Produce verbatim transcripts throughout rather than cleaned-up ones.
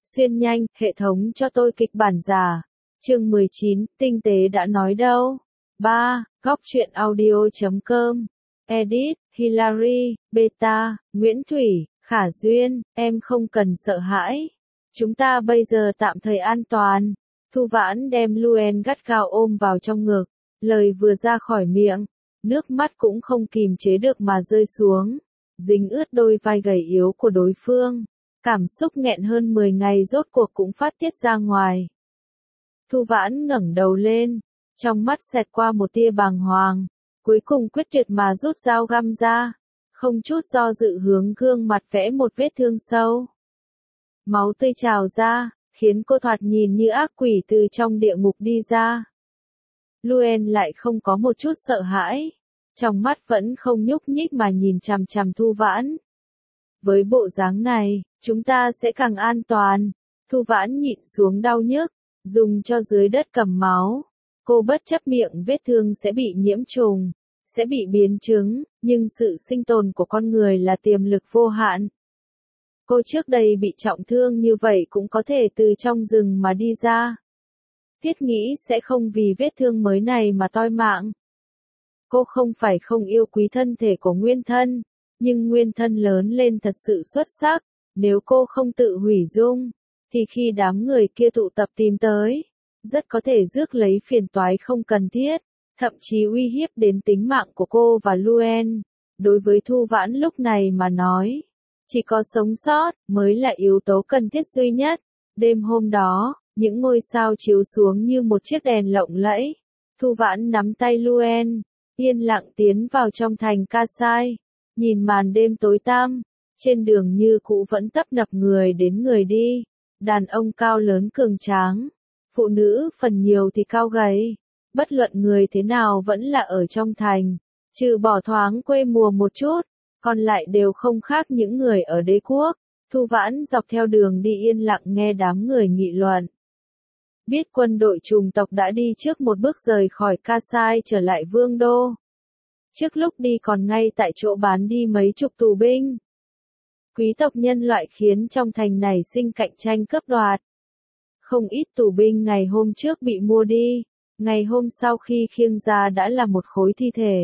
Xuyên nhanh, hệ thống cho tôi kịch bản giả. Chương mười chín, tinh tế đã nói đâu. ba. Góc truyện audio chấm com. Edit, Hilary, Beta, Nguyễn Thủy, Khả Duyên, em không cần sợ hãi. Chúng ta bây giờ tạm thời an toàn. Thu Vãn đem Luen gắt gao ôm vào trong ngực. Lời vừa ra khỏi miệng, nước mắt cũng không kìm chế được mà rơi xuống, dính ướt đôi vai gầy yếu của đối phương. Cảm xúc nghẹn hơn mười ngày rốt cuộc cũng phát tiết ra ngoài. Thu Vãn ngẩng đầu lên, trong mắt xẹt qua một tia bàng hoàng, cuối cùng quyết tuyệt mà rút dao găm ra, không chút do dự hướng gương mặt vẽ một vết thương sâu. Máu tươi trào ra, khiến cô thoạt nhìn như ác quỷ từ trong địa ngục đi ra. Luen lại không có một chút sợ hãi, trong mắt vẫn không nhúc nhích mà nhìn chằm chằm Thu Vãn. Với bộ dáng này, chúng ta sẽ càng an toàn. Thu Vãn nhịn xuống đau nhức, dùng cho dưới đất cầm máu. Cô bất chấp miệng vết thương sẽ bị nhiễm trùng, sẽ bị biến chứng, nhưng sự sinh tồn của con người là tiềm lực vô hạn. Cô trước đây bị trọng thương như vậy cũng có thể từ trong rừng mà đi ra. Thiết nghĩ sẽ không vì vết thương mới này mà toi mạng. Cô không phải không yêu quý thân thể của nguyên thân, nhưng nguyên thân lớn lên thật sự xuất sắc, nếu cô không tự hủy dung, thì khi đám người kia tụ tập tìm tới, rất có thể rước lấy phiền toái không cần thiết, thậm chí uy hiếp đến tính mạng của cô và Luen. Đối với Thu Vãn lúc này mà nói, chỉ có sống sót mới là yếu tố cần thiết duy nhất. Đêm hôm đó, những ngôi sao chiếu xuống như một chiếc đèn lộng lẫy. Thu Vãn nắm tay Luen, yên lặng tiến vào trong thành Kasai, nhìn màn đêm tối tăm, trên đường như cũ vẫn tấp nập người đến người đi, đàn ông cao lớn cường tráng, phụ nữ phần nhiều thì cao gầy, bất luận người thế nào vẫn là ở trong thành, trừ bỏ thoáng quê mùa một chút, còn lại đều không khác những người ở đế quốc. Thu Vãn dọc theo đường đi yên lặng nghe đám người nghị luận. Biết quân đội chủng tộc đã đi trước một bước rời khỏi Kasai trở lại vương đô. Trước lúc đi còn ngay tại chỗ bán đi mấy chục tù binh. Quý tộc nhân loại khiến trong thành này sinh cạnh tranh cướp đoạt. Không ít tù binh ngày hôm trước bị mua đi, ngày hôm sau khi khiêng ra đã là một khối thi thể.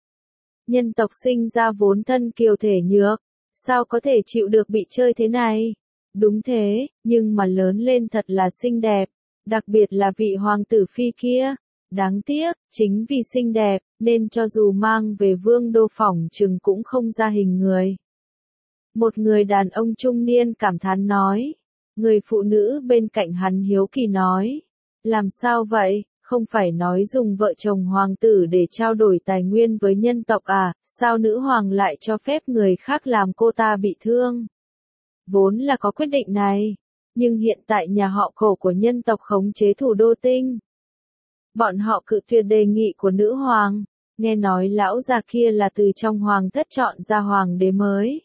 Nhân tộc sinh ra vốn thân kiều thể nhược, sao có thể chịu được bị chơi thế này? Đúng thế, nhưng mà lớn lên thật là xinh đẹp, đặc biệt là vị hoàng tử phi kia. Đáng tiếc, chính vì xinh đẹp, nên cho dù mang về vương đô phỏng chừng cũng không ra hình người. Một người đàn ông trung niên cảm thán nói. Người phụ nữ bên cạnh hắn hiếu kỳ nói. Làm sao vậy, không phải nói dùng vợ chồng hoàng tử để trao đổi tài nguyên với nhân tộc à, sao nữ hoàng lại cho phép người khác làm cô ta bị thương? Vốn là có quyết định này, nhưng hiện tại nhà họ Cổ của nhân tộc khống chế thủ đô Tinh. Bọn họ cự tuyệt đề nghị của nữ hoàng, nghe nói lão già kia là từ trong hoàng thất chọn ra hoàng đế mới.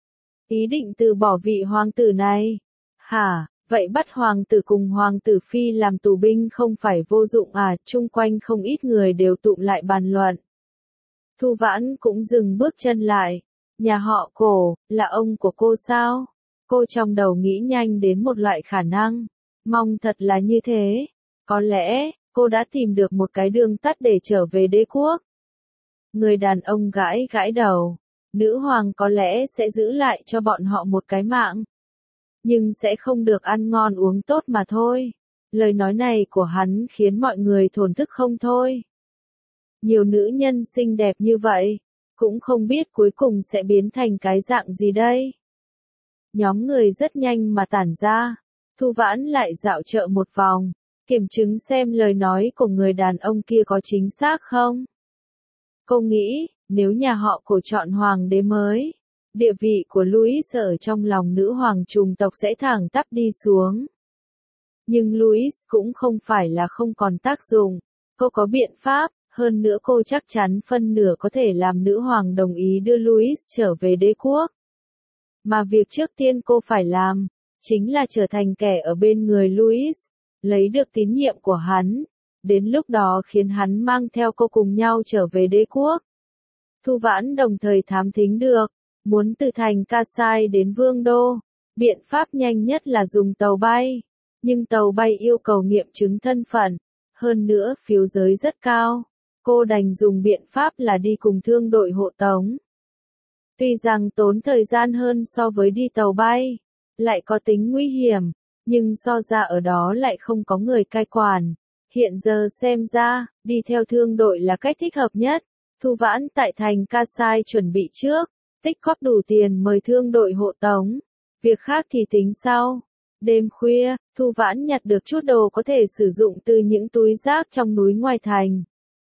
Ý định từ bỏ vị hoàng tử này. Hả, vậy bắt hoàng tử cùng hoàng tử phi làm tù binh không phải vô dụng à? Chung quanh không ít người đều tụm lại bàn luận. Thu Vãn cũng dừng bước chân lại. Nhà họ Cổ, là ông của cô sao? Cô trong đầu nghĩ nhanh đến một loại khả năng. Mong thật là như thế. Có lẽ, cô đã tìm được một cái đường tắt để trở về đế quốc. Người đàn ông gãi gãi đầu. Nữ hoàng có lẽ sẽ giữ lại cho bọn họ một cái mạng. Nhưng sẽ không được ăn ngon uống tốt mà thôi. Lời nói này của hắn khiến mọi người thổn thức không thôi. Nhiều nữ nhân xinh đẹp như vậy, cũng không biết cuối cùng sẽ biến thành cái dạng gì đây. Nhóm người rất nhanh mà tản ra. Thu Vãn lại dạo chợ một vòng, kiểm chứng xem lời nói của người đàn ông kia có chính xác không. Cô nghĩ, nếu nhà họ Cổ chọn hoàng đế mới, địa vị của Louis ở trong lòng nữ hoàng chủng tộc sẽ thẳng tắp đi xuống. Nhưng Louis cũng không phải là không còn tác dụng, cô có biện pháp, hơn nữa cô chắc chắn phân nửa có thể làm nữ hoàng đồng ý đưa Louis trở về đế quốc. Mà việc trước tiên cô phải làm, chính là trở thành kẻ ở bên người Louis, lấy được tín nhiệm của hắn, đến lúc đó khiến hắn mang theo cô cùng nhau trở về đế quốc. Thu Vãn đồng thời thám thính được, muốn từ thành Kasai đến vương đô, Biện pháp nhanh nhất là dùng tàu bay, nhưng tàu bay yêu cầu nghiệm chứng thân phận, hơn nữa phiếu giới rất cao. Cô đành dùng biện pháp là đi cùng thương đội hộ tống. Tuy rằng tốn thời gian hơn so với đi tàu bay, lại có tính nguy hiểm, nhưng so ra ở đó lại không có người cai quản. Hiện giờ xem ra, đi theo thương đội là cách thích hợp nhất. Thu Vãn tại thành Kasai chuẩn bị trước, tích góp đủ tiền mời thương đội hộ tống. Việc khác thì tính sau. Đêm khuya, Thu Vãn nhặt được chút đồ có thể sử dụng từ những túi rác trong núi ngoài thành.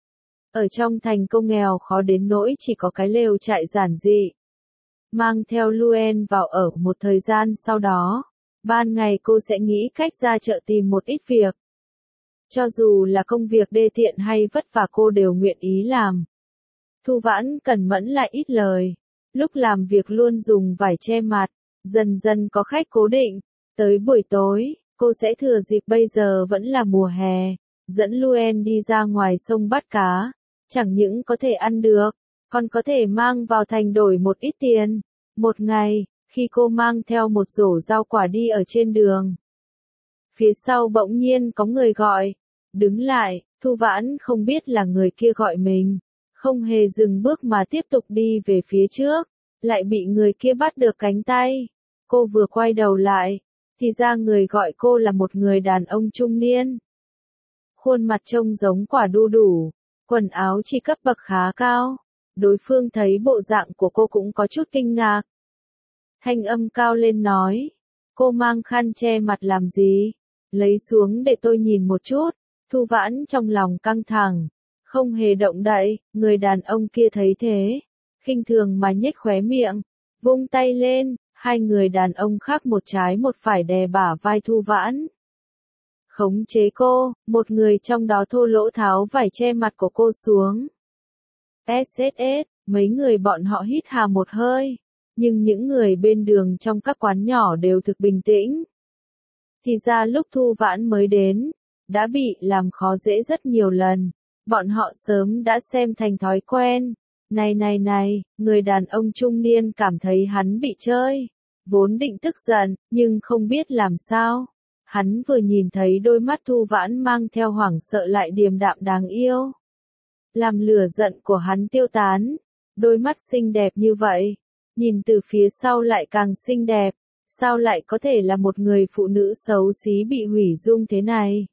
Ở trong thành cô nghèo khó đến nỗi chỉ có cái lều trại giản dị. Mang theo Luen vào ở một thời gian sau đó, ban ngày cô sẽ nghĩ cách ra chợ tìm một ít việc. Cho dù là công việc đê tiện hay vất vả cô đều nguyện ý làm. Thu Vãn cẩn mẫn lại ít lời, lúc làm việc luôn dùng vải che mặt, dần dần có khách cố định. Tới buổi tối, cô sẽ thừa dịp bây giờ vẫn là mùa hè, dẫn Luen đi ra ngoài sông bắt cá, chẳng những có thể ăn được, còn có thể mang vào thành đổi một ít tiền. Một ngày, khi cô mang theo một rổ rau quả đi ở trên đường, phía sau bỗng nhiên có người gọi, đứng lại, Thu Vãn không biết là người kia gọi mình, không hề dừng bước mà tiếp tục đi về phía trước, lại bị người kia bắt được cánh tay. Cô vừa quay đầu lại, thì ra người gọi cô là một người đàn ông trung niên. Khuôn mặt trông giống quả đu đủ, quần áo chỉ cấp bậc khá cao. Đối phương thấy bộ dạng của cô cũng có chút kinh ngạc. Thanh âm cao lên nói, cô mang khăn che mặt làm gì? Lấy xuống để tôi nhìn một chút. Thu Vãn trong lòng căng thẳng, không hề động đậy. Người đàn ông kia thấy thế, khinh thường mà nhếch khóe miệng, vung tay lên. Hai người đàn ông khác một trái một phải đè bả vai Thu Vãn, khống chế cô. Một người trong đó thô lỗ tháo vải che mặt của cô xuống. ét ét ét, mấy người bọn họ hít hà một hơi, nhưng những người bên đường trong các quán nhỏ đều thực bình tĩnh. Thì ra lúc Thu Vãn mới đến, đã bị làm khó dễ rất nhiều lần, bọn họ sớm đã xem thành thói quen. Này này này, người đàn ông trung niên cảm thấy hắn bị chơi, vốn định tức giận, nhưng không biết làm sao. Hắn vừa nhìn thấy đôi mắt Thu Vãn mang theo hoảng sợ lại điềm đạm đáng yêu, làm lửa giận của hắn tiêu tán. Đôi mắt xinh đẹp như vậy, nhìn từ phía sau lại càng xinh đẹp, sao lại có thể là một người phụ nữ xấu xí bị hủy dung thế này?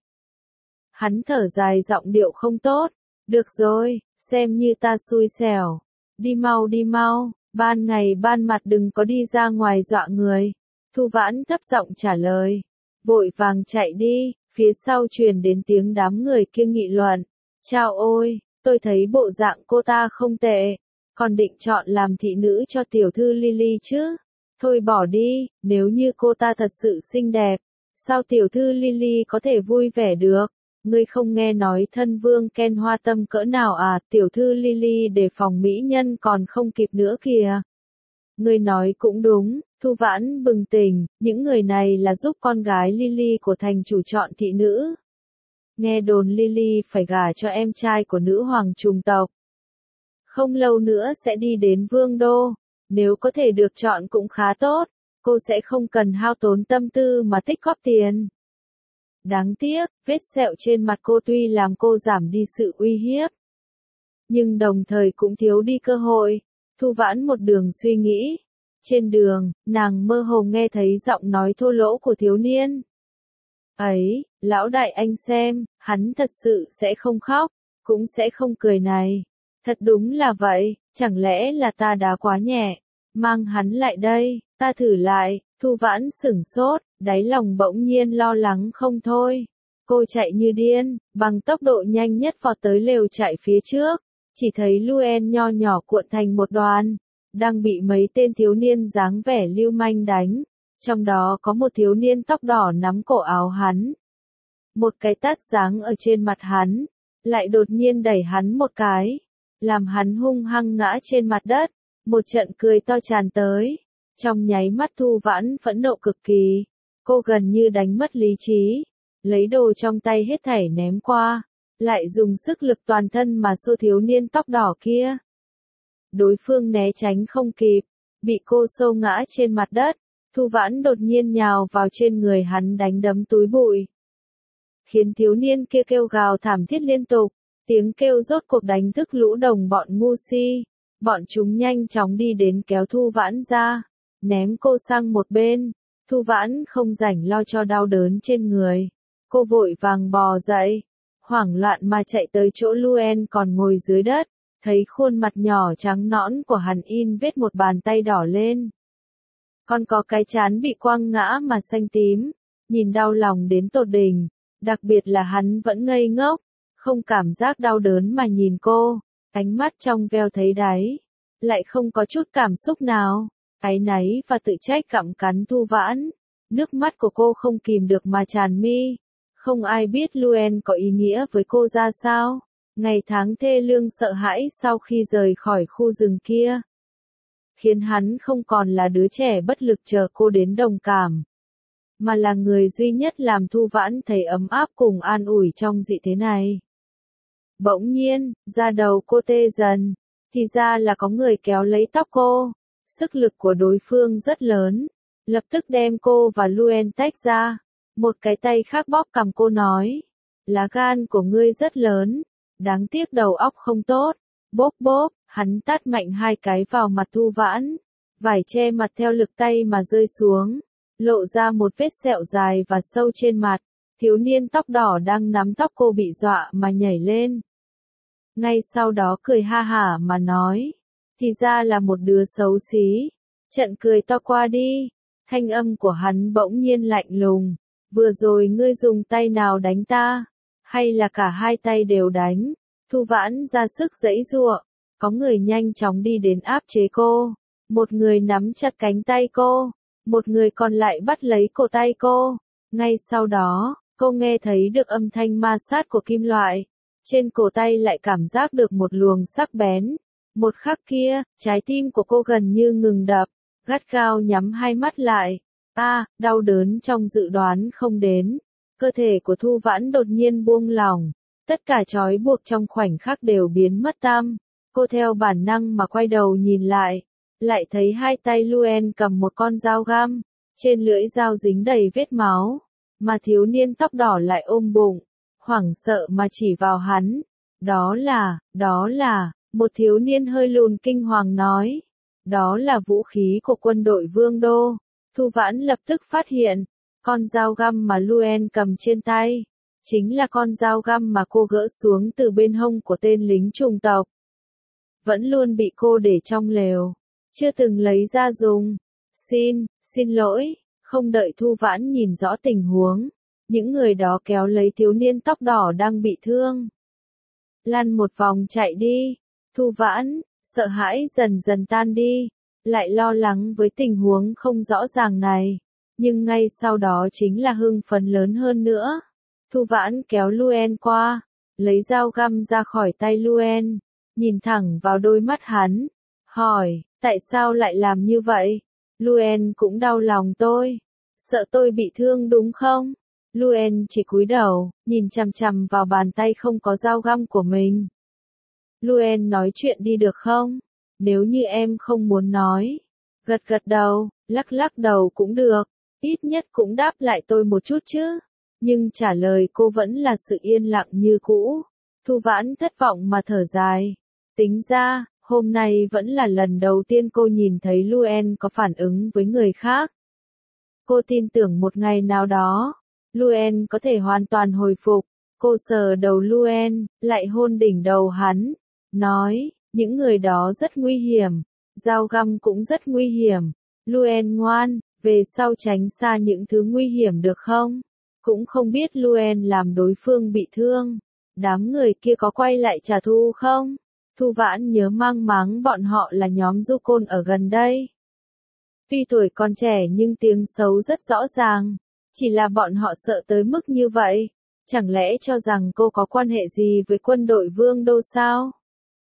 Hắn thở dài giọng điệu không tốt, được rồi, xem như ta xui xẻo, đi mau đi mau, ban ngày ban mặt đừng có đi ra ngoài dọa người. Thu Vãn thấp giọng trả lời, vội vàng chạy đi, phía sau truyền đến tiếng đám người kia nghị luận, chao ôi, tôi thấy bộ dạng cô ta không tệ, còn định chọn làm thị nữ cho tiểu thư Lily chứ. Thôi bỏ đi, nếu như cô ta thật sự xinh đẹp, sao tiểu thư Lily có thể vui vẻ được? Ngươi không nghe nói thân vương Ken hoa tâm cỡ nào à, tiểu thư Lily đề phòng mỹ nhân còn không kịp nữa kìa. Ngươi nói cũng đúng, Thu Vãn bừng tỉnh, những người này là giúp con gái Lily của thành chủ chọn thị nữ. Nghe đồn Lily phải gả cho em trai của nữ hoàng trùng tộc. Không lâu nữa sẽ đi đến vương đô, nếu có thể được chọn cũng khá tốt, cô sẽ không cần hao tốn tâm tư mà tích góp tiền. Đáng tiếc, vết sẹo trên mặt cô tuy làm cô giảm đi sự uy hiếp, nhưng đồng thời cũng thiếu đi cơ hội. Thu Vãn một đường suy nghĩ. Trên đường, nàng mơ hồ nghe thấy giọng nói thô lỗ của thiếu niên. Ấy, lão đại anh xem, hắn thật sự sẽ không khóc, cũng sẽ không cười này. Thật đúng là vậy, chẳng lẽ là ta đá quá nhẹ, mang hắn lại đây, ta thử lại. Thu Vãn sửng sốt, đáy lòng bỗng nhiên lo lắng không thôi. Cô chạy như điên, bằng tốc độ nhanh nhất vọt tới lều trại phía trước, chỉ thấy Luen nho nhỏ cuộn thành một đoàn, đang bị mấy tên thiếu niên dáng vẻ lưu manh đánh, trong đó có một thiếu niên tóc đỏ nắm cổ áo hắn. Một cái tát giáng ở trên mặt hắn, lại đột nhiên đẩy hắn một cái, làm hắn hung hăng ngã trên mặt đất, một trận cười to tràn tới. Trong nháy mắt Thu Vãn phẫn nộ cực kỳ, cô gần như đánh mất lý trí, lấy đồ trong tay hết thảy ném qua, lại dùng sức lực toàn thân mà xô thiếu niên tóc đỏ kia. Đối phương né tránh không kịp, bị cô xô ngã trên mặt đất, Thu Vãn đột nhiên nhào vào trên người hắn đánh đấm túi bụi. Khiến thiếu niên kia kêu gào thảm thiết liên tục, tiếng kêu rốt cuộc đánh thức lũ đồng bọn ngu si. Bọn chúng nhanh chóng đi đến kéo Thu Vãn ra, ném cô sang một bên. Thu Vãn không rảnh lo cho đau đớn trên người. Cô vội vàng bò dậy, hoảng loạn mà chạy tới chỗ Luen còn ngồi dưới đất, thấy khuôn mặt nhỏ trắng nõn của hắn in vết một bàn tay đỏ lên. Còn có cái trán bị quăng ngã mà xanh tím, nhìn đau lòng đến tột đỉnh, đặc biệt là hắn vẫn ngây ngốc, không cảm giác đau đớn mà nhìn cô, ánh mắt trong veo thấy đáy, lại không có chút cảm xúc nào, áy náy và tự trách gặm cắn Thu Vãn, nước mắt của cô không kìm được mà tràn mi. Không ai biết Luen có ý nghĩa với cô ra sao, ngày tháng thê lương sợ hãi sau khi rời khỏi khu rừng kia. Khiến hắn không còn là đứa trẻ bất lực chờ cô đến đồng cảm, mà là người duy nhất làm Thu Vãn thấy ấm áp cùng an ủi trong dị thế này. Bỗng nhiên, da đầu cô tê dần, thì ra là có người kéo lấy tóc cô, sức lực của đối phương rất lớn, lập tức đem cô và Luen tách ra. Một cái tay khác bóp cằm cô nói, lá gan của ngươi rất lớn, đáng tiếc đầu óc không tốt. Bốp bốp, hắn tát mạnh hai cái vào mặt Thu Vãn, vải che mặt theo lực tay mà rơi xuống, lộ ra một vết sẹo dài và sâu trên mặt. Thiếu niên tóc đỏ đang nắm tóc cô bị dọa mà nhảy lên. Ngay sau đó cười ha hả mà nói, thì ra là một đứa xấu xí. Trận cười to qua đi, thanh âm của hắn bỗng nhiên lạnh lùng. Vừa rồi ngươi dùng tay nào đánh ta? Hay là cả hai tay đều đánh? Thu Vãn ra sức giãy giụa, có người nhanh chóng đi đến áp chế cô. Một người nắm chặt cánh tay cô, một người còn lại bắt lấy cổ tay cô. Ngay sau đó, cô nghe thấy được âm thanh ma sát của kim loại. Trên cổ tay lại cảm giác được một luồng sắc bén. Một khắc kia, trái tim của cô gần như ngừng đập, gắt gao nhắm hai mắt lại. A, à, đau đớn trong dự đoán không đến. Cơ thể của Thu Vãn đột nhiên buông lỏng. Tất cả trói buộc trong khoảnh khắc đều biến mất tăm. Cô theo bản năng mà quay đầu nhìn lại. Lại thấy hai tay Luen cầm một con dao găm. Trên lưỡi dao dính đầy vết máu. Mà thiếu niên tóc đỏ lại ôm bụng. Hoảng sợ mà chỉ vào hắn. Đó là, đó là, một thiếu niên hơi lùn kinh hoàng nói. Đó là vũ khí của quân đội Vương Đô. Thu Vãn lập tức phát hiện, con dao găm mà Luen cầm trên tay, chính là con dao găm mà cô gỡ xuống từ bên hông của tên lính chủng tộc. Vẫn luôn bị cô để trong lều, chưa từng lấy ra dùng. Xin, xin lỗi, không đợi Thu Vãn nhìn rõ tình huống, những người đó kéo lấy thiếu niên tóc đỏ đang bị thương. Lăn một vòng chạy đi, Thu Vãn, sợ hãi dần dần tan đi. Lại lo lắng với tình huống không rõ ràng này, nhưng ngay sau đó chính là hưng phấn lớn hơn nữa. Thu Vãn kéo Luen qua, lấy dao găm ra khỏi tay Luen, nhìn thẳng vào đôi mắt hắn, hỏi, tại sao lại làm như vậy? Luen cũng đau lòng tôi, sợ tôi bị thương đúng không? Luen chỉ cúi đầu, nhìn chằm chằm vào bàn tay không có dao găm của mình. Luen nói chuyện đi được không? Nếu như em không muốn nói, gật gật đầu, lắc lắc đầu cũng được, ít nhất cũng đáp lại tôi một chút chứ. Nhưng trả lời cô vẫn là sự yên lặng như cũ. Thu Vãn thất vọng mà thở dài. Tính ra, hôm nay vẫn là lần đầu tiên cô nhìn thấy Luen có phản ứng với người khác. Cô tin tưởng một ngày nào đó, Luen có thể hoàn toàn hồi phục. Cô sờ đầu Luen, lại hôn đỉnh đầu hắn, nói, những người đó rất nguy hiểm, dao găm cũng rất nguy hiểm. Luen ngoan, về sau tránh xa những thứ nguy hiểm được không? Cũng không biết Luen làm đối phương bị thương. Đám người kia có quay lại trả thù không? Thu Vãn nhớ mang máng bọn họ là nhóm du côn ở gần đây. Tuy tuổi còn trẻ nhưng tiếng xấu rất rõ ràng. Chỉ là bọn họ sợ tới mức như vậy. Chẳng lẽ cho rằng cô có quan hệ gì với quân đội Vương Đô sao?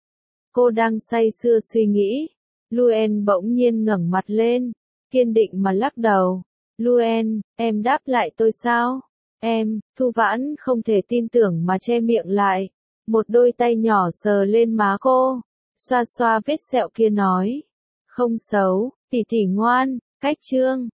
Cô đang say sưa suy nghĩ. Luen bỗng nhiên ngẩng mặt lên, kiên định mà lắc đầu. Luen, em đáp lại tôi sao? Em, Thu Vãn không thể tin tưởng mà che miệng lại. Một đôi tay nhỏ sờ lên má cô, xoa xoa vết sẹo kia nói. Không xấu, tỷ tỷ ngoan, cách chương.